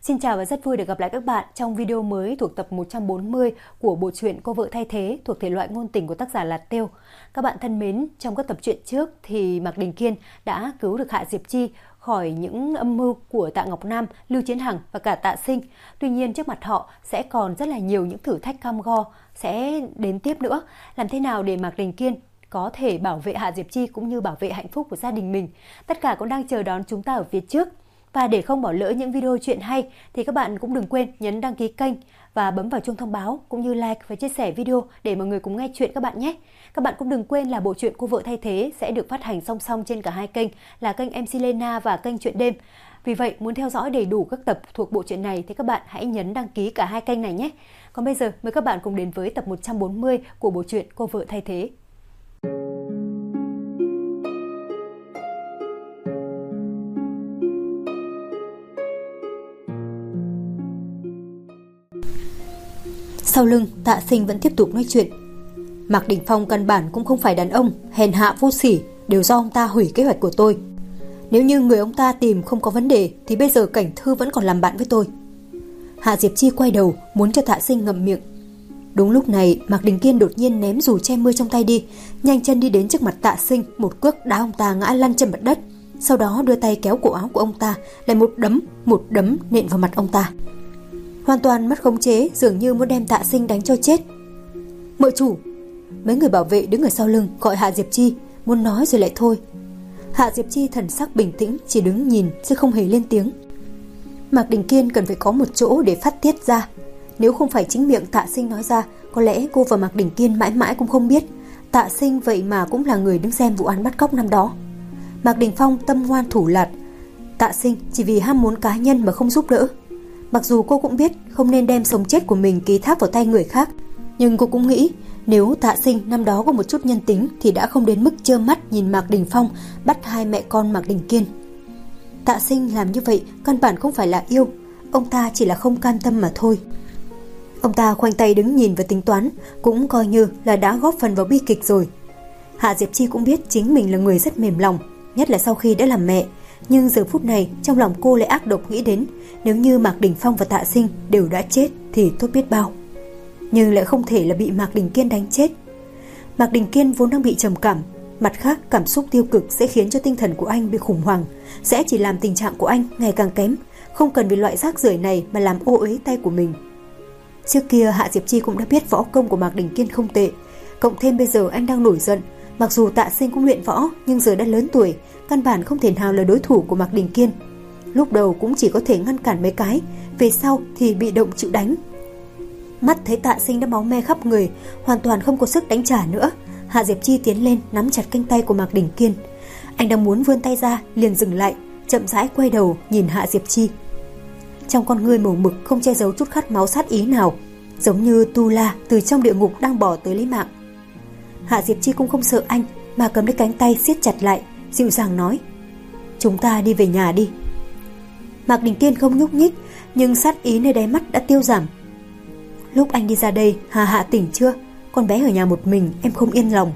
Xin chào và rất vui được gặp lại các bạn trong video mới thuộc tập 140 của bộ truyện Cô vợ thay thế thuộc thể loại ngôn tình của tác giả Lạt Tiêu. Các bạn thân mến, trong các tập truyện trước thì Mạc Đình Kiên đã cứu được Hạ Diệp Chi khỏi những âm mưu của Tạ Ngọc Nam, Lưu Chiến Hằng và cả Tạ Sinh. Tuy nhiên trước mặt họ sẽ còn rất là nhiều những thử thách cam go sẽ đến tiếp nữa. Làm thế nào để Mạc Đình Kiên có thể bảo vệ Hạ Diệp Chi cũng như bảo vệ hạnh phúc của gia đình mình? Tất cả cũng đang chờ đón chúng ta ở phía trước. Và để không bỏ lỡ những video chuyện hay thì các bạn cũng đừng quên nhấn đăng ký kênh và bấm vào chuông thông báo cũng như like và chia sẻ video để mọi người cùng nghe chuyện các bạn nhé. Các bạn cũng đừng quên là bộ truyện Cô vợ thay thế sẽ được phát hành song song trên cả hai kênh là kênh MC Lena và kênh Chuyện đêm. Vì vậy muốn theo dõi đầy đủ các tập thuộc bộ truyện này thì các bạn hãy nhấn đăng ký cả hai kênh này nhé. Còn bây giờ mời các bạn cùng đến với tập 140 của bộ truyện Cô vợ thay thế. Sau lưng, Tạ Sinh vẫn tiếp tục nói chuyện. Mạc Đình Phong căn bản cũng không phải đàn ông, hèn hạ vô sỉ, đều do ông ta hủy kế hoạch của tôi. Nếu như người ông ta tìm không có vấn đề thì bây giờ Cảnh Thư vẫn còn làm bạn với tôi. Hạ Diệp Chi quay đầu muốn cho Tạ Sinh ngậm miệng. Đúng lúc này, Mạc Đình Kiên đột nhiên ném dù che mưa trong tay đi, nhanh chân đi đến trước mặt Tạ Sinh, một cước đá ông ta ngã lăn trên mặt đất. Sau đó đưa tay kéo cổ áo của ông ta, lại một đấm nện vào mặt ông ta. Hoàn toàn mất khống chế, dường như muốn đem Tạ Sinh đánh cho chết. Mợ chủ! Mấy người bảo vệ đứng ở sau lưng gọi Hạ Diệp Chi, muốn nói rồi lại thôi. Hạ Diệp Chi thần sắc bình tĩnh, chỉ đứng nhìn chứ không hề lên tiếng. Mạc Đình Kiên cần phải có một chỗ để phát tiết ra. Nếu không phải chính miệng Tạ Sinh nói ra, có lẽ cô và Mạc Đình Kiên mãi mãi cũng không biết Tạ Sinh vậy mà cũng là người đứng xem vụ án bắt cóc năm đó. Mạc Đình Phong tâm ngoan thủ lạt, Tạ Sinh chỉ vì ham muốn cá nhân mà không giúp đỡ. Mặc dù cô cũng biết không nên đem sống chết của mình ký thác vào tay người khác, nhưng cô cũng nghĩ nếu Tạ Sinh năm đó có một chút nhân tính thì đã không đến mức trơ mắt nhìn Mạc Đình Phong bắt hai mẹ con Mạc Đình Kiên. Tạ Sinh làm như vậy căn bản không phải là yêu, ông ta chỉ là không cam tâm mà thôi. Ông ta khoanh tay đứng nhìn và tính toán, cũng coi như là đã góp phần vào bi kịch rồi. Hạ Diệp Chi cũng biết chính mình là người rất mềm lòng, nhất là sau khi đã làm mẹ. Nhưng giờ phút này trong lòng cô lại ác độc nghĩ đến nếu như Mạc Đình Phong và Tạ Sinh đều đã chết thì tốt biết bao. Nhưng lại không thể là bị Mạc Đình Kiên đánh chết. Mạc Đình Kiên vốn đang bị trầm cảm, mặt khác cảm xúc tiêu cực sẽ khiến cho tinh thần của anh bị khủng hoảng, sẽ chỉ làm tình trạng của anh ngày càng kém. Không cần vì loại rác rưởi này mà làm ô uế tay của mình. Trước kia Hạ Diệp Chi cũng đã biết võ công của Mạc Đình Kiên không tệ, cộng thêm bây giờ anh đang nổi giận. Mặc dù Tạ Sinh cũng luyện võ nhưng giờ đã lớn tuổi, căn bản không thể nào là đối thủ của Mạc Đình Kiên. Lúc đầu cũng chỉ có thể ngăn cản mấy cái, về sau thì bị động chịu đánh. Mắt thấy Tạ Sinh đã máu me khắp người, hoàn toàn không có sức đánh trả nữa. Hạ Diệp Chi tiến lên nắm chặt cánh tay của Mạc Đình Kiên. Anh đang muốn vươn tay ra liền dừng lại, chậm rãi quay đầu nhìn Hạ Diệp Chi. Trong con ngươi màu mực không che giấu chút khát máu sát ý nào, giống như Tu La từ trong địa ngục đang bỏ tới lấy mạng. Hạ Diệp Chi cũng không sợ anh mà cầm lấy cánh tay siết chặt lại, dịu dàng nói: "Chúng ta đi về nhà đi." Mạc Đình Kiên không nhúc nhích, nhưng sát ý nơi đáy mắt đã tiêu giảm. "Lúc anh đi ra đây, Hạ tỉnh chưa? Con bé ở nhà một mình, em không yên lòng."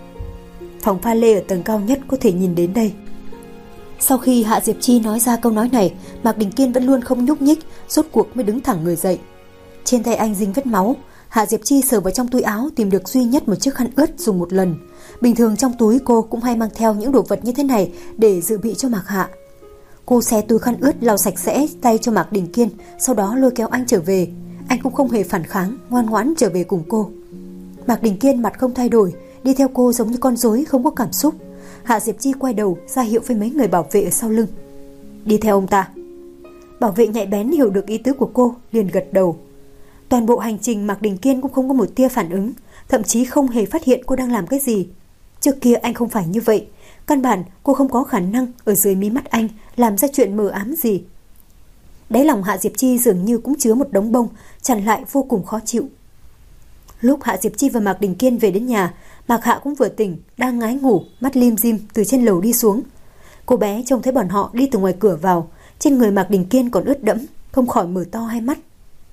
Phòng pha lê ở tầng cao nhất có thể nhìn đến đây. Sau khi Hạ Diệp Chi nói ra câu nói này, Mạc Đình Kiên vẫn luôn không nhúc nhích, rốt cuộc mới đứng thẳng người dậy. Trên tay anh dính vết máu. Hạ Diệp Chi sờ vào trong túi áo tìm được duy nhất một chiếc khăn ướt dùng một lần. Bình thường trong túi cô cũng hay mang theo những đồ vật như thế này để dự bị cho Mạc Hạ. Cô xé túi khăn ướt lau sạch sẽ tay cho Mạc Đình Kiên, sau đó lôi kéo anh trở về. Anh cũng không hề phản kháng, ngoan ngoãn trở về cùng cô. Mạc Đình Kiên mặt không thay đổi, đi theo cô giống như con rối không có cảm xúc. Hạ Diệp Chi quay đầu ra hiệu với mấy người bảo vệ ở sau lưng: "Đi theo ông ta." Bảo vệ nhạy bén hiểu được ý tứ của cô, liền gật đầu. Toàn bộ hành trình Mạc Đình Kiên cũng không có một tia phản ứng, thậm chí không hề phát hiện cô đang làm cái gì. Trước kia anh không phải như vậy, căn bản cô không có khả năng ở dưới mí mắt anh làm ra chuyện mờ ám gì. Đáy lòng Hạ Diệp Chi dường như cũng chứa một đống bông, chặn lại vô cùng khó chịu. Lúc Hạ Diệp Chi và Mạc Đình Kiên về đến nhà, Mạc Hạ cũng vừa tỉnh, đang ngái ngủ, mắt lim dim từ trên lầu đi xuống. Cô bé trông thấy bọn họ đi từ ngoài cửa vào, trên người Mạc Đình Kiên còn ướt đẫm, không khỏi mở to hai mắt.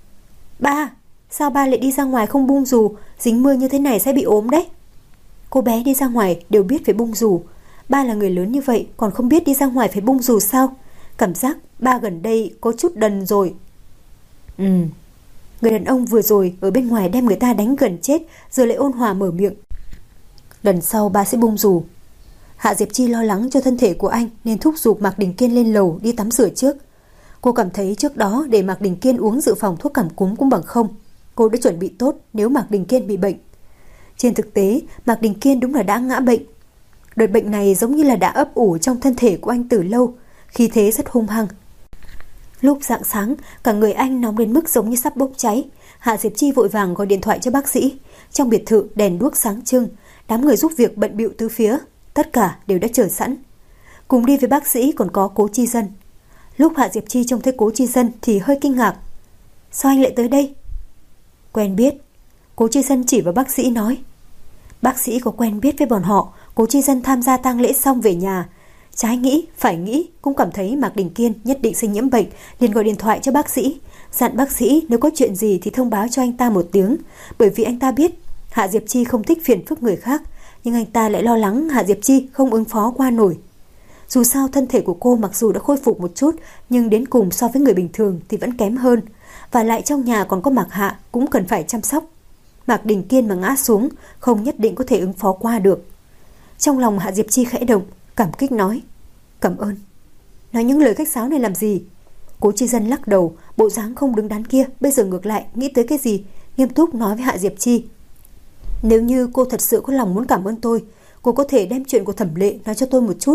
"Ba, sao ba lại đi ra ngoài không bung dù, dính mưa như thế này sẽ bị ốm đấy." Cô bé đi ra ngoài đều biết phải bung dù, ba là người lớn như vậy còn không biết đi ra ngoài phải bung dù sao? Cảm giác ba gần đây có chút đần rồi. Người đàn ông vừa rồi ở bên ngoài đem người ta đánh gần chết, giờ lại ôn hòa mở miệng. Lần sau ba sẽ bung dù. Hạ Diệp Chi lo lắng cho thân thể của anh nên thúc giục Mạc Đình Kiên lên lầu đi tắm rửa trước. Cô cảm thấy trước đó để Mạc Đình Kiên uống dự phòng thuốc cảm cúm cũng bằng không. Cô đã chuẩn bị tốt nếu Mạc Đình Kiên bị bệnh. Trên thực tế, Mạc Đình Kiên đúng là đã ngã bệnh. Đợt bệnh này giống như là đã ấp ủ trong thân thể của anh từ lâu, khí thế rất hung hăng. Lúc rạng sáng, cả người anh nóng đến mức giống như sắp bốc cháy. Hạ Diệp Chi vội vàng gọi điện thoại cho bác sĩ. Trong biệt thự đèn đuốc sáng trưng, đám người giúp việc bận bịu tứ phía, tất cả đều đã chờ sẵn. Cùng đi với bác sĩ còn có Cố Chi Dân. Lúc Hạ Diệp Chi trông thấy Cố Chi Dân thì hơi kinh ngạc. Sao anh lại tới đây? Quen biết. Cố Chi Dân chỉ vào bác sĩ nói. Bác sĩ có quen biết với bọn họ. Cố Chi Dân tham gia tang lễ xong về nhà, trái nghĩ phải nghĩ cũng cảm thấy Mạc Đình Kiên nhất định sẽ nhiễm bệnh, liền gọi điện thoại cho bác sĩ, dặn bác sĩ nếu có chuyện gì thì thông báo cho anh ta một tiếng, bởi vì anh ta biết Hạ Diệp Chi không thích phiền phức người khác, nhưng anh ta lại lo lắng Hạ Diệp Chi không ứng phó qua nổi. Dù sao thân thể của cô mặc dù đã khôi phục một chút, nhưng đến cùng so với người bình thường thì vẫn kém hơn, và lại trong nhà còn có Mạc Hạ cũng cần phải chăm sóc. Mạc Đình Kiên mà ngã xuống không nhất định có thể ứng phó qua được. Trong lòng Hạ Diệp Chi khẽ động, cảm kích nói. Cảm ơn. Nói những lời khách sáo này làm gì? Cố Chi Dân lắc đầu, bộ dáng không đứng đắn kia bây giờ ngược lại nghĩ tới cái gì, nghiêm túc nói với Hạ Diệp Chi. Nếu như cô thật sự có lòng muốn cảm ơn tôi, cô có thể đem chuyện của Thẩm Lệ nói cho tôi một chút.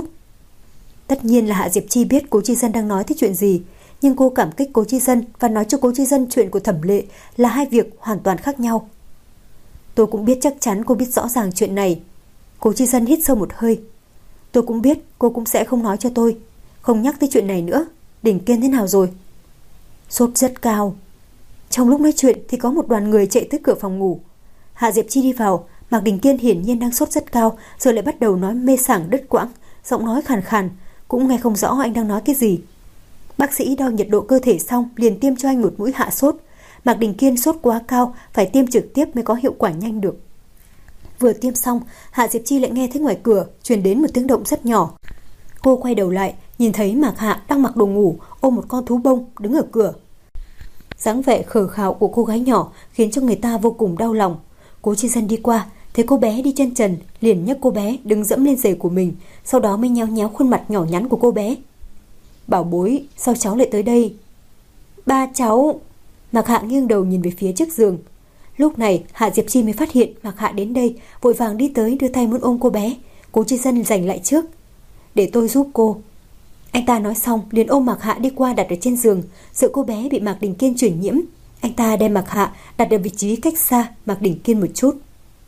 Tất nhiên là Hạ Diệp Chi biết Cố Chi Dân đang nói tới chuyện gì, nhưng cô cảm kích Cố Chi Dân và nói cho Cố Chi Dân chuyện của Thẩm Lệ là hai việc hoàn toàn khác nhau. Tôi cũng biết chắc chắn cô biết rõ ràng chuyện này. Cố Chi Dân hít sâu một hơi. Tôi cũng biết cô cũng sẽ không nói cho tôi, không nhắc tới chuyện này nữa. Đình Kiên thế nào rồi? Sốt rất cao. Trong lúc nói chuyện thì có một đoàn người chạy tới cửa phòng ngủ. Hạ Diệp Chi đi vào, Mạc Đình Kiên hiển nhiên đang sốt rất cao, rồi lại bắt đầu nói mê sảng đứt quãng, giọng nói khàn khàn, cũng nghe không rõ anh đang nói cái gì. Bác sĩ đo nhiệt độ cơ thể xong liền tiêm cho anh một mũi hạ sốt. Mạc Đình Kiên sốt quá cao, phải tiêm trực tiếp mới có hiệu quả nhanh được. Vừa tiêm xong, Hạ Diệp Chi lại nghe thấy ngoài cửa truyền đến một tiếng động rất nhỏ. Cô quay đầu lại, nhìn thấy Mạc Hạ đang mặc đồ ngủ, ôm một con thú bông đứng ở cửa. Dáng vẻ khờ khạo của cô gái nhỏ khiến cho người ta vô cùng đau lòng. Cố Chi Dân đi qua, thấy cô bé đi chân trần, liền nhấc cô bé đứng dẫm lên giày của mình, sau đó mới nhéo nhéo khuôn mặt nhỏ nhắn của cô bé. Bảo bối, sao cháu lại tới đây? Ba cháu. Mạc Hạ nghiêng đầu nhìn về phía trước giường. Lúc này Hạ Diệp Chi mới phát hiện Mạc Hạ đến đây, vội vàng đi tới đưa tay muốn ôm cô bé. Cố Chi Dân giành lại trước. Để tôi giúp cô. Anh ta nói xong liền ôm Mạc Hạ đi qua đặt ở trên giường, sợ cô bé bị Mạc Đình Kiên truyền nhiễm. Anh ta đem Mạc Hạ đặt ở vị trí cách xa Mạc Đình Kiên một chút.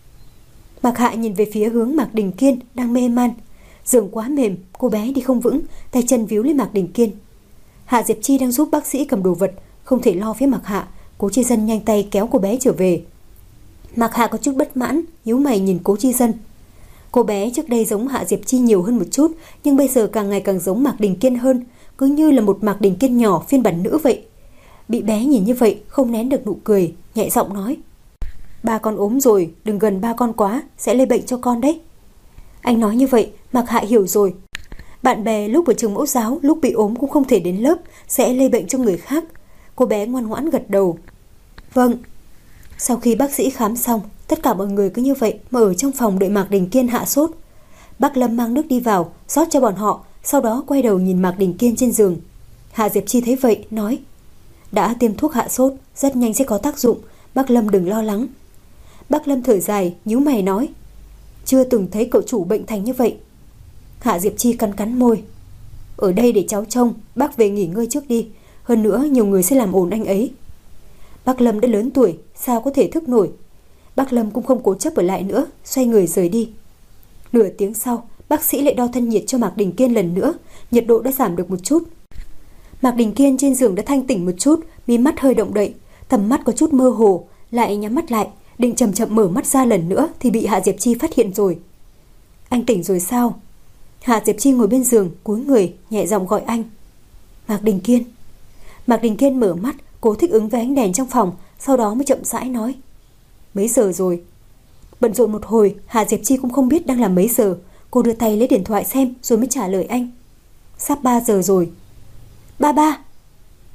Mạc Hạ nhìn về phía hướng Mạc Đình Kiên đang mê man. Giường quá mềm, cô bé đi không vững, tay chân víu lên Mạc Đình Kiên. Hạ Diệp Chi đang giúp bác sĩ cầm đồ vật, không thể lo phía Mạc Hạ. Cố Chi Dân nhanh tay kéo cô bé trở về. Mạc Hạ có chút bất mãn, nhíu mày nhìn Cố Chi Dân. Cô bé trước đây giống Hạ Diệp Chi nhiều hơn một chút, nhưng bây giờ càng ngày càng giống Mạc Đình Kiên hơn, cứ như là một Mạc Đình Kiên nhỏ phiên bản nữ vậy. Bị bé nhìn như vậy không nén được nụ cười, nhẹ giọng nói. Ba con ốm rồi, đừng gần ba con quá, sẽ lây bệnh cho con đấy. Anh nói như vậy, Mạc Hạ hiểu rồi. Bạn bè lúc ở trường mẫu giáo, lúc bị ốm cũng không thể đến lớp, sẽ lây bệnh cho người khác. Cô bé ngoan ngoãn gật đầu. Vâng. Sau khi bác sĩ khám xong, tất cả mọi người cứ như vậy mà ở trong phòng đợi Mạc Đình Kiên hạ sốt. Bác Lâm mang nước đi vào, rót cho bọn họ, sau đó quay đầu nhìn Mạc Đình Kiên trên giường. Hạ Diệp Chi thấy vậy, nói. Đã tiêm thuốc hạ sốt, rất nhanh sẽ có tác dụng, bác Lâm đừng lo lắng. Bác Lâm thở dài, nhíu mày nói. Chưa từng thấy cậu chủ bệnh thành như vậy. Hạ Diệp Chi cắn cắn môi. Ở đây để cháu trông, bác về nghỉ ngơi trước đi. Hơn nữa nhiều người sẽ làm ồn anh ấy. Bác Lâm đã lớn tuổi, sao có thể thức nổi. Bác Lâm cũng không cố chấp ở lại nữa, xoay người rời đi. Nửa tiếng sau, bác sĩ lại đo thân nhiệt cho Mạc Đình Kiên lần nữa. Nhiệt độ đã giảm được một chút. Mạc Đình Kiên trên giường đã thanh tỉnh một chút, mí mắt hơi động đậy, tầm mắt có chút mơ hồ, lại nhắm mắt lại, định chậm chậm mở mắt ra lần nữa thì bị Hạ Diệp Chi phát hiện rồi. Anh tỉnh rồi sao? Hạ Diệp Chi ngồi bên giường, cúi người, nhẹ giọng gọi anh. Mạc Đình Kiên. Mạc Đình Kiên mở mắt, cố thích ứng với ánh đèn trong phòng, sau đó mới chậm rãi nói. Mấy giờ rồi? Bận rộn một hồi, Hạ Diệp Chi cũng không biết đang là mấy giờ. Cô đưa tay lấy điện thoại xem rồi mới trả lời anh. Sắp 3 giờ rồi. Ba.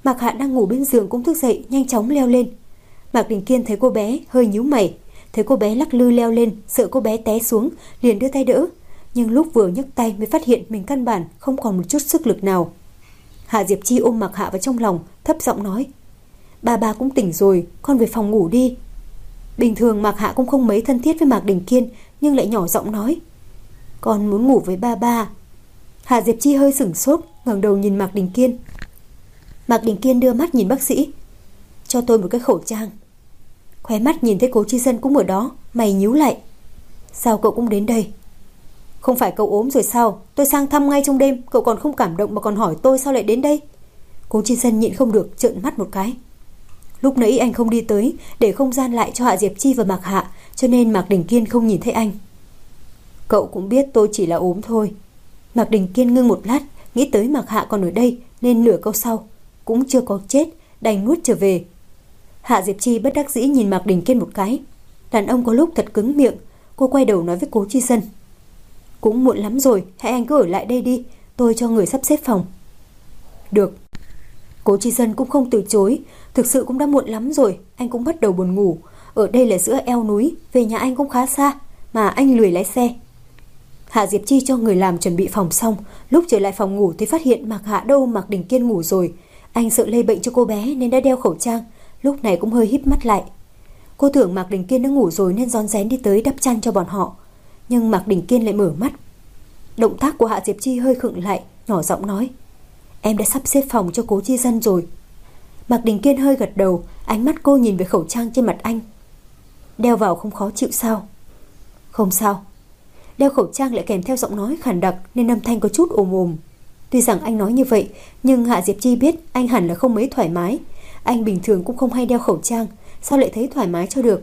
Mạc Hạ đang ngủ bên giường cũng thức dậy, nhanh chóng leo lên. Mạc Đình Kiên thấy cô bé hơi nhíu mày, thấy cô bé lắc lư leo lên, sợ cô bé té xuống, liền đưa tay đỡ. Nhưng lúc vừa nhấc tay mới phát hiện mình căn bản không còn một chút sức lực nào. Hạ Diệp Chi ôm Mạc Hạ vào trong lòng, thấp giọng nói: Ba cũng tỉnh rồi, con về phòng ngủ đi. Bình thường Mạc Hạ cũng không mấy thân thiết với Mạc Đình Kiên, nhưng lại nhỏ giọng nói: Con muốn ngủ với ba. Hạ Diệp Chi hơi sửng sốt, ngẩng đầu nhìn Mạc Đình Kiên. Mạc Đình Kiên đưa mắt nhìn bác sĩ: Cho tôi một cái khẩu trang. Khóe mắt nhìn thấy Cố Chi Dân cũng ở đó, mày nhíu lại: Sao cậu cũng đến đây? Không phải cậu ốm rồi sao? Tôi sang thăm ngay trong đêm, cậu còn không cảm động mà còn hỏi tôi sao lại đến đây? Cố Chi Dân nhịn không được trợn mắt một cái. Lúc nãy anh không đi tới để không gian lại cho Hạ Diệp Chi và Mạc Hạ, cho nên Mạc Đình Kiên không nhìn thấy anh. Cậu cũng biết tôi chỉ là ốm thôi. Mạc Đình Kiên ngưng một lát, nghĩ tới Mạc Hạ còn ở đây nên nửa câu sau: Cũng chưa có chết, đành nuốt trở về. Hạ Diệp Chi bất đắc dĩ nhìn Mạc Đình Kiên một cái. Đàn ông có lúc thật cứng miệng. Cô quay đầu nói với Cố Chi Dân: Cũng muộn lắm rồi, hãy anh cứ ở lại đây đi, tôi cho người sắp xếp phòng. Được. Cố Chi Dân cũng không từ chối. Thực sự cũng đã muộn lắm rồi, anh cũng bắt đầu buồn ngủ. Ở đây là giữa eo núi, về nhà anh cũng khá xa, mà anh lười lái xe. Hạ Diệp Chi cho người làm chuẩn bị phòng xong, lúc trở lại phòng ngủ thì phát hiện Mạc Hạ đâu Mạc Đình Kiên ngủ rồi. Anh sợ lây bệnh cho cô bé nên đã đeo khẩu trang, lúc này cũng hơi híp mắt lại. Cô tưởng Mạc Đình Kiên đã ngủ rồi nên rón rén đi tới đắp chăn cho bọn họ. Nhưng Mạc Đình Kiên lại mở mắt. Động tác của Hạ Diệp Chi hơi khựng lại, nhỏ giọng nói: Em đã sắp xếp phòng cho Cố Chi Dân rồi. Mạc Đình Kiên hơi gật đầu, ánh mắt cô nhìn về khẩu trang trên mặt anh. Đeo vào không khó chịu sao? Không sao. Đeo khẩu trang lại kèm theo giọng nói khàn đặc nên âm thanh có chút ồm ồm. Tuy rằng anh nói như vậy, nhưng Hạ Diệp Chi biết anh hẳn là không mấy thoải mái. Anh bình thường cũng không hay đeo khẩu trang, sao lại thấy thoải mái cho được.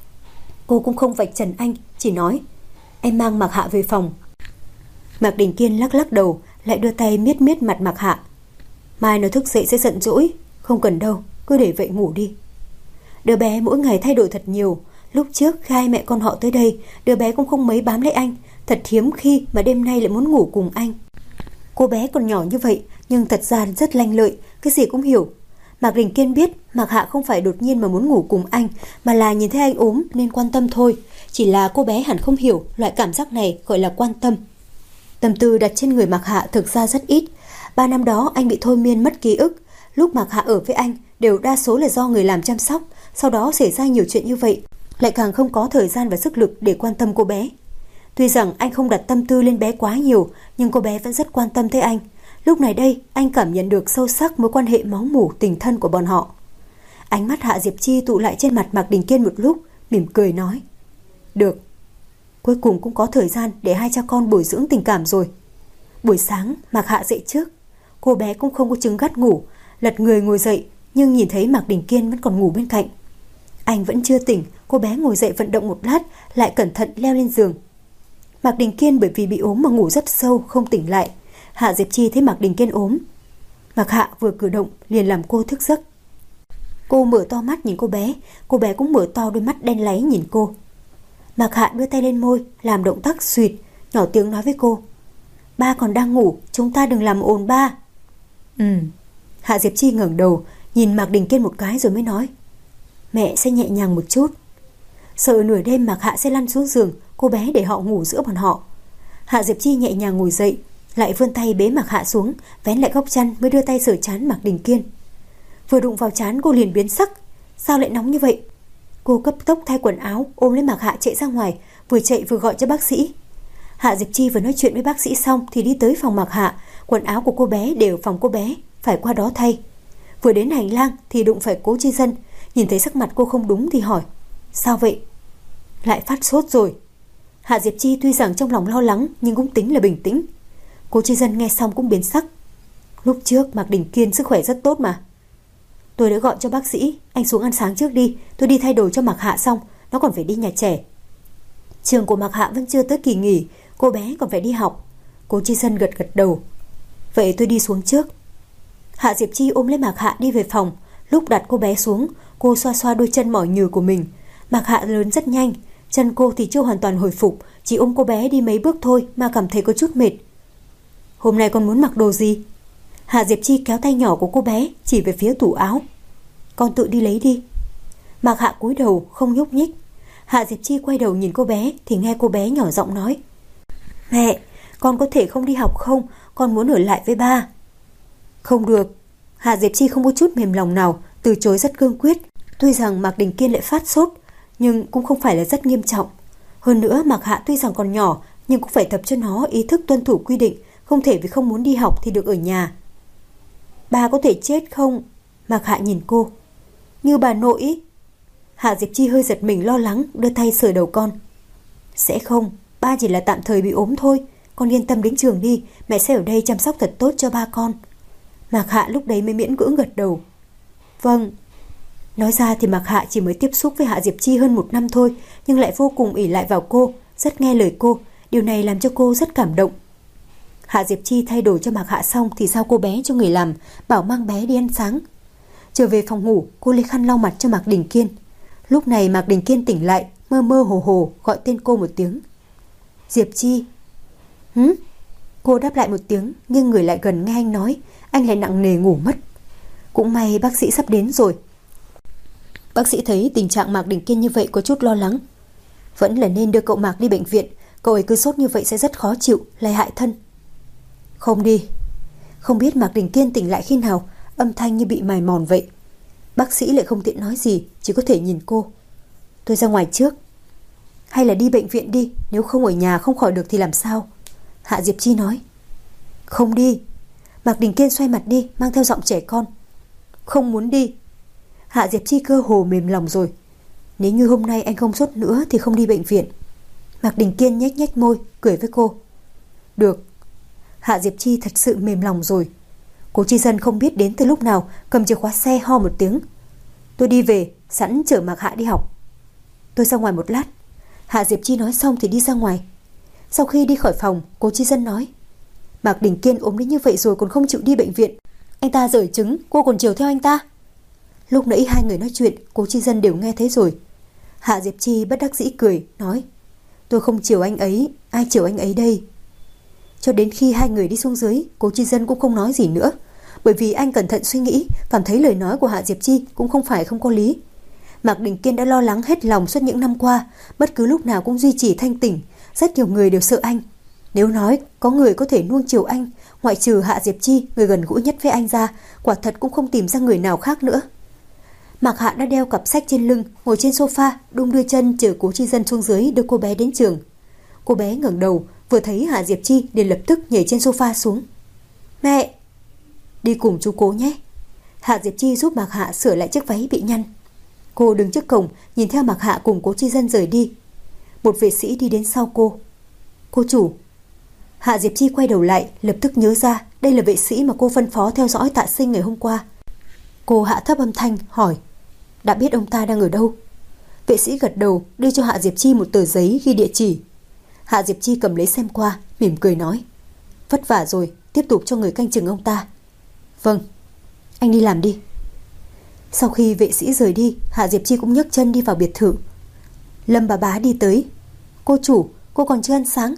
Cô cũng không vạch trần anh, chỉ nói: Em mang Mạc Hạ về phòng. Mạc Đình Kiên lắc lắc đầu, lại đưa tay miết miết mặt Mạc Hạ. Mai nó thức dậy sẽ giận dỗi. Không cần đâu, cứ để vậy ngủ đi. Đứa bé mỗi ngày thay đổi thật nhiều. Lúc trước khi hai mẹ con họ tới đây, đứa bé cũng không mấy bám lấy anh. Thật hiếm khi mà đêm nay lại muốn ngủ cùng anh. Cô bé còn nhỏ như vậy, nhưng thật ra rất lanh lợi, cái gì cũng hiểu. Mạc Đình Kiên biết Mạc Hạ không phải đột nhiên mà muốn ngủ cùng anh, mà là nhìn thấy anh ốm nên quan tâm thôi. Chỉ là cô bé hẳn không hiểu loại cảm giác này gọi là quan tâm. Tâm tư đặt trên người Mạc Hạ thực ra rất ít. 3 năm đó anh bị thôi miên mất ký ức. Lúc Mạc Hạ ở với anh đều đa số là do người làm chăm sóc. Sau đó xảy ra nhiều chuyện như vậy, lại càng không có thời gian và sức lực để quan tâm cô bé. Tuy rằng anh không đặt tâm tư lên bé quá nhiều, nhưng cô bé vẫn rất quan tâm tới anh. Lúc này đây anh cảm nhận được sâu sắc mối quan hệ máu mủ tình thân của bọn họ. Ánh mắt Hạ Diệp Chi tụ lại trên mặt Mạc Đình Kiên một lúc, mỉm cười nói: Được. Cuối cùng cũng có thời gian để hai cha con bồi dưỡng tình cảm rồi. Buổi sáng Mạc Hạ dậy trước. Cô bé cũng không có chứng gắt ngủ, lật người ngồi dậy, nhưng nhìn thấy Mạc Đình Kiên vẫn còn ngủ bên cạnh. Anh vẫn chưa tỉnh, cô bé ngồi dậy vận động một lát, lại cẩn thận leo lên giường. Mạc Đình Kiên bởi vì bị ốm mà ngủ rất sâu, không tỉnh lại. Hạ Diệp Chi thấy Mạc Đình Kiên ốm, Mạc Hạ vừa cử động liền làm cô thức giấc. Cô mở to mắt nhìn cô bé cũng mở to đôi mắt đen láy nhìn cô. Mạc Hạ đưa tay lên môi, làm động tác suỵt, nhỏ tiếng nói với cô: Ba còn đang ngủ, chúng ta đừng làm ồn ba. Hạ Diệp Chi ngẩng đầu, nhìn Mạc Đình Kiên một cái rồi mới nói: Mẹ sẽ nhẹ nhàng một chút. Sợ nửa đêm Mạc Hạ sẽ lăn xuống giường, cô bé để họ ngủ giữa bọn họ. Hạ Diệp Chi nhẹ nhàng ngồi dậy, lại vươn tay bế Mạc Hạ xuống, vén lại góc chăn mới đưa tay sờ trán Mạc Đình Kiên. Vừa đụng vào trán cô liền biến sắc. Sao lại nóng như vậy? Cô cấp tốc thay quần áo, ôm lấy Mạc Hạ chạy ra ngoài, vừa chạy vừa gọi cho bác sĩ. Hạ Diệp Chi vừa nói chuyện với bác sĩ xong thì đi tới phòng Mạc Hạ. Quần áo của cô bé đều phòng cô bé, phải qua đó thay. Vừa đến hành lang thì đụng phải Cố Chi Dân. Nhìn thấy sắc mặt cô không đúng thì hỏi: Sao vậy? Lại phát sốt rồi. Hạ Diệp Chi tuy rằng trong lòng lo lắng nhưng cũng tính là bình tĩnh. Cố Chi Dân nghe xong cũng biến sắc. Lúc trước Mạc Đình Kiên sức khỏe rất tốt mà. Tôi đã gọi cho bác sĩ, anh xuống ăn sáng trước đi, tôi đi thay đồ cho Mạc Hạ xong, nó còn phải đi nhà trẻ. Trường của Mạc Hạ vẫn chưa tới kỳ nghỉ, cô bé còn phải đi học. Cố Chi Dân gật gật đầu. Vậy tôi đi xuống trước. Hạ Diệp Chi ôm lấy Mạc Hạ đi về phòng. Lúc đặt cô bé xuống, cô xoa xoa đôi chân mỏi nhừ của mình. Mạc Hạ lớn rất nhanh, chân cô thì chưa hoàn toàn hồi phục, chỉ ôm cô bé đi mấy bước thôi mà cảm thấy có chút mệt. Hôm nay con muốn mặc đồ gì? Hạ Diệp Chi kéo tay nhỏ của cô bé chỉ về phía tủ áo. Con tự đi lấy đi. Mạc Hạ cúi đầu không nhúc nhích. Hạ Diệp Chi quay đầu nhìn cô bé thì nghe cô bé nhỏ giọng nói: Mẹ, con có thể không đi học không? Con muốn ở lại với ba. Không được. Hạ Diệp Chi không có chút mềm lòng nào, từ chối rất cương quyết. Tuy rằng Mạc Đình Kiên lại phát sốt, nhưng cũng không phải là rất nghiêm trọng. Hơn nữa Mạc Hạ tuy rằng còn nhỏ, nhưng cũng phải tập cho nó ý thức tuân thủ quy định, không thể vì không muốn đi học thì được ở nhà. Ba có thể chết không? Mạc Hạ nhìn cô. Như bà nội. Hạ Diệp Chi hơi giật mình lo lắng, đưa tay sờ đầu con. Sẽ không, ba chỉ là tạm thời bị ốm thôi. Con yên tâm đến trường đi, mẹ sẽ ở đây chăm sóc thật tốt cho ba con. Mạc Hạ lúc đấy mới miễn cưỡng gật đầu. Vâng. Nói ra thì Mạc Hạ chỉ mới tiếp xúc với Hạ Diệp Chi hơn 1 năm thôi, nhưng lại vô cùng ỷ lại vào cô, rất nghe lời cô. Điều này làm cho cô rất cảm động. Hạ Diệp Chi thay đổi cho Mạc Hạ xong thì giao cô bé cho người làm, bảo mang bé đi ăn sáng. Trở về phòng ngủ, cô lấy khăn lau mặt cho Mạc Đình Kiên. Lúc này Mạc Đình Kiên tỉnh lại, mơ mơ hồ hồ gọi tên cô một tiếng. Diệp Chi. Hứ? Cô đáp lại một tiếng, nghiêng người lại gần nghe anh nói. Anh lại nặng nề ngủ mất. Cũng may bác sĩ sắp đến rồi. Bác sĩ thấy tình trạng Mạc Đình Kiên như vậy có chút lo lắng. Vẫn là nên đưa cậu Mạc đi bệnh viện. Cậu ấy cứ sốt như vậy sẽ rất khó chịu, lại hại thân. Không đi. Không biết Mạc Đình Kiên tỉnh lại khi nào, âm thanh như bị mài mòn vậy. Bác sĩ lại không tiện nói gì, chỉ có thể nhìn cô. Tôi ra ngoài trước. Hay là đi bệnh viện đi, nếu không ở nhà không khỏi được thì làm sao? Hạ Diệp Chi nói. Không đi. Mạc Đình Kiên xoay mặt đi, mang theo giọng trẻ con. Không muốn đi. Hạ Diệp Chi cơ hồ mềm lòng rồi. Nếu như hôm nay anh không sốt nữa thì không đi bệnh viện. Mạc Đình Kiên nhếch nhếch môi, cười với cô. Được. Hạ Diệp Chi thật sự mềm lòng rồi. Cố Chi Dân không biết đến từ lúc nào cầm chìa khóa xe ho một tiếng. Tôi đi về, sẵn chở Mạc Hạ đi học. Tôi ra ngoài một lát. Hạ Diệp Chi nói xong thì đi ra ngoài. Sau khi đi khỏi phòng, Cố Chi Dân nói. Mạc Đình Kiên ốm đến như vậy rồi còn không chịu đi bệnh viện. Anh ta giở trứng, cô còn chiều theo anh ta. Lúc nãy hai người nói chuyện, Cố Chi Dân đều nghe thấy rồi. Hạ Diệp Chi bất đắc dĩ cười, nói. Tôi không chiều anh ấy, ai chiều anh ấy đây? Cho đến khi hai người đi xuống dưới, Cố Chi Dân cũng không nói gì nữa. Bởi vì anh cẩn thận suy nghĩ, cảm thấy lời nói của Hạ Diệp Chi cũng không phải không có lý. Mạc Đình Kiên đã lo lắng hết lòng suốt những năm qua, bất cứ lúc nào cũng duy trì thanh tỉnh. Rất nhiều người đều sợ anh. Nếu nói có người có thể nuông chiều anh, ngoại trừ Hạ Diệp Chi, người gần gũi nhất với anh ra, quả thật cũng không tìm ra người nào khác nữa. Mạc Hạ đã đeo cặp sách trên lưng, ngồi trên sofa, đung đưa chân chờ Cố Chi Dân xuống dưới đưa cô bé đến trường. Cô bé ngẩng đầu, vừa thấy Hạ Diệp Chi liền lập tức nhảy trên sofa xuống. Mẹ! Đi cùng chú Cố nhé. Hạ Diệp Chi giúp Mạc Hạ sửa lại chiếc váy bị nhăn. Cô đứng trước cổng, nhìn theo Mạc Hạ cùng Cố Chi Dân rời đi. Một vệ sĩ đi đến sau cô. Cô chủ. Hạ Diệp Chi quay đầu lại, lập tức nhớ ra đây là vệ sĩ mà cô phân phó theo dõi Tạ Sinh ngày hôm qua. Cô hạ thấp âm thanh hỏi. Đã biết ông ta đang ở đâu? Vệ sĩ gật đầu, đưa cho Hạ Diệp Chi một tờ giấy ghi địa chỉ. Hạ Diệp Chi cầm lấy xem qua, mỉm cười nói. Vất vả rồi, tiếp tục cho người canh chừng ông ta. Vâng. Anh đi làm đi. Sau khi vệ sĩ rời đi, Hạ Diệp Chi cũng nhấc chân đi vào biệt thự. Lâm bà bá đi tới. Cô chủ, cô còn chưa ăn sáng.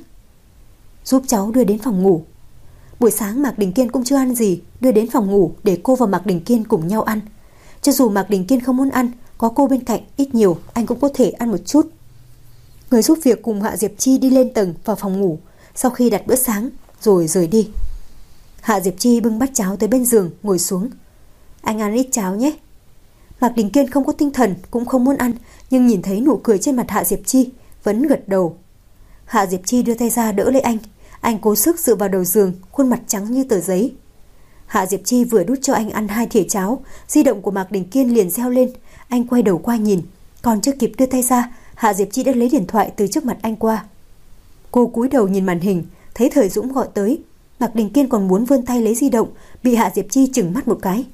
Giúp cháu đưa đến phòng ngủ. Buổi sáng Mạc Đình Kiên cũng chưa ăn gì, đưa đến phòng ngủ để cô và Mạc Đình Kiên cùng nhau ăn. Cho dù Mạc Đình Kiên không muốn ăn, có cô bên cạnh, ít nhiều anh cũng có thể ăn một chút. Người giúp việc cùng Hạ Diệp Chi đi lên tầng vào phòng ngủ, sau khi đặt bữa sáng rồi rời đi. Hạ Diệp Chi bưng bát cháo tới bên giường ngồi xuống. Anh ăn ít cháo nhé. Mạc Đình Kiên không có tinh thần, cũng không muốn ăn, nhưng nhìn thấy nụ cười trên mặt Hạ Diệp Chi vẫn gật đầu. Hạ Diệp Chi đưa tay ra đỡ lấy anh cố sức dựa vào đầu giường, khuôn mặt trắng như tờ giấy. Hạ Diệp Chi vừa đút cho anh ăn 2 thìa cháo, di động của Mạc Đình Kiên liền reo lên. Anh quay đầu qua nhìn, còn chưa kịp đưa tay ra, Hạ Diệp Chi đã lấy điện thoại từ trước mặt anh qua. Cô cúi đầu nhìn màn hình, thấy Thời Dũng gọi tới. Mạc Đình Kiên còn muốn vươn tay lấy di động, bị Hạ Diệp Chi chừng mắt một cái.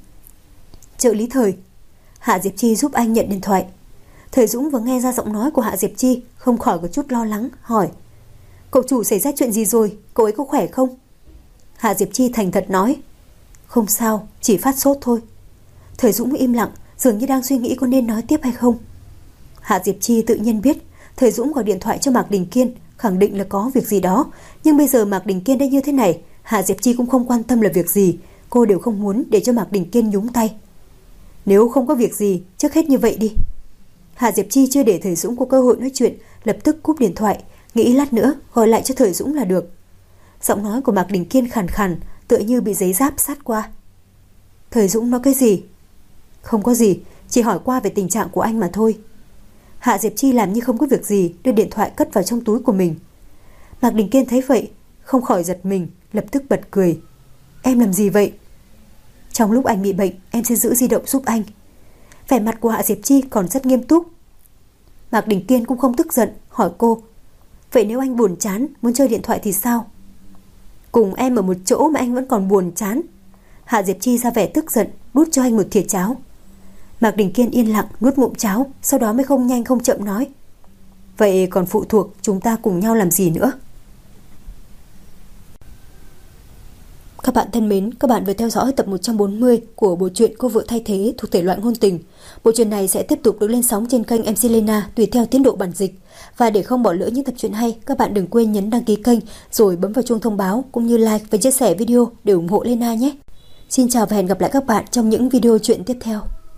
Trợ lý Thời. Hạ Diệp Chi giúp anh nhận điện thoại. Thời Dũng vừa nghe ra giọng nói của Hạ Diệp Chi, không khỏi có chút lo lắng, hỏi. Cậu chủ xảy ra chuyện gì rồi, cậu ấy có khỏe không? Hạ Diệp Chi thành thật nói. Không sao, chỉ phát sốt thôi. Thời Dũng im lặng, dường như đang suy nghĩ có nên nói tiếp hay không. Hạ Diệp Chi tự nhiên biết Thời Dũng gọi điện thoại cho Mạc Đình Kiên, khẳng định là có việc gì đó. Nhưng bây giờ Mạc Đình Kiên đã như thế này, Hạ Diệp Chi cũng không quan tâm là việc gì. cô đều không muốn để cho Mạc Đình Kiên nhúng tay. Nếu không có việc gì, trước hết như vậy đi. Hạ Diệp Chi chưa để Thời Dũng có cơ hội nói chuyện, lập tức cúp điện thoại, nghĩ lát nữa gọi lại cho Thời Dũng là được. Giọng nói của Mạc Đình Kiên khàn khàn, tựa như bị giấy giáp sát qua. Thời Dũng nói cái gì? Không có gì, chỉ hỏi qua về tình trạng của anh mà thôi. Hạ Diệp Chi làm như không có việc gì, đưa điện thoại cất vào trong túi của mình. Mạc Đình Kiên thấy vậy, không khỏi giật mình, lập tức bật cười. Em làm gì vậy? Trong lúc anh bị bệnh, em sẽ giữ di động giúp anh. Vẻ mặt của Hạ Diệp Chi còn rất nghiêm túc. Mạc Đình Kiên cũng không tức giận, hỏi cô. Vậy nếu anh buồn chán, muốn chơi điện thoại thì sao? Cùng em ở một chỗ mà anh vẫn còn buồn chán. Hạ Diệp Chi ra vẻ tức giận, đút cho anh một thìa cháo. Mạc Đình Kiên yên lặng nuốt ngụm cháo, sau đó mới không nhanh không chậm nói. Vậy còn phụ thuộc chúng ta cùng nhau làm gì nữa? Các bạn thân mến, các bạn vừa theo dõi tập 140 của bộ truyện Cô vợ thay thế thuộc thể loại ngôn tình. Bộ truyện này sẽ tiếp tục được lên sóng trên kênh MC Lena tùy theo tiến độ bản dịch. Và để không bỏ lỡ những tập truyện hay, các bạn đừng quên nhấn đăng ký kênh rồi bấm vào chuông thông báo cũng như like và chia sẻ video để ủng hộ Lena nhé. Xin chào và hẹn gặp lại các bạn trong những video truyện tiếp theo.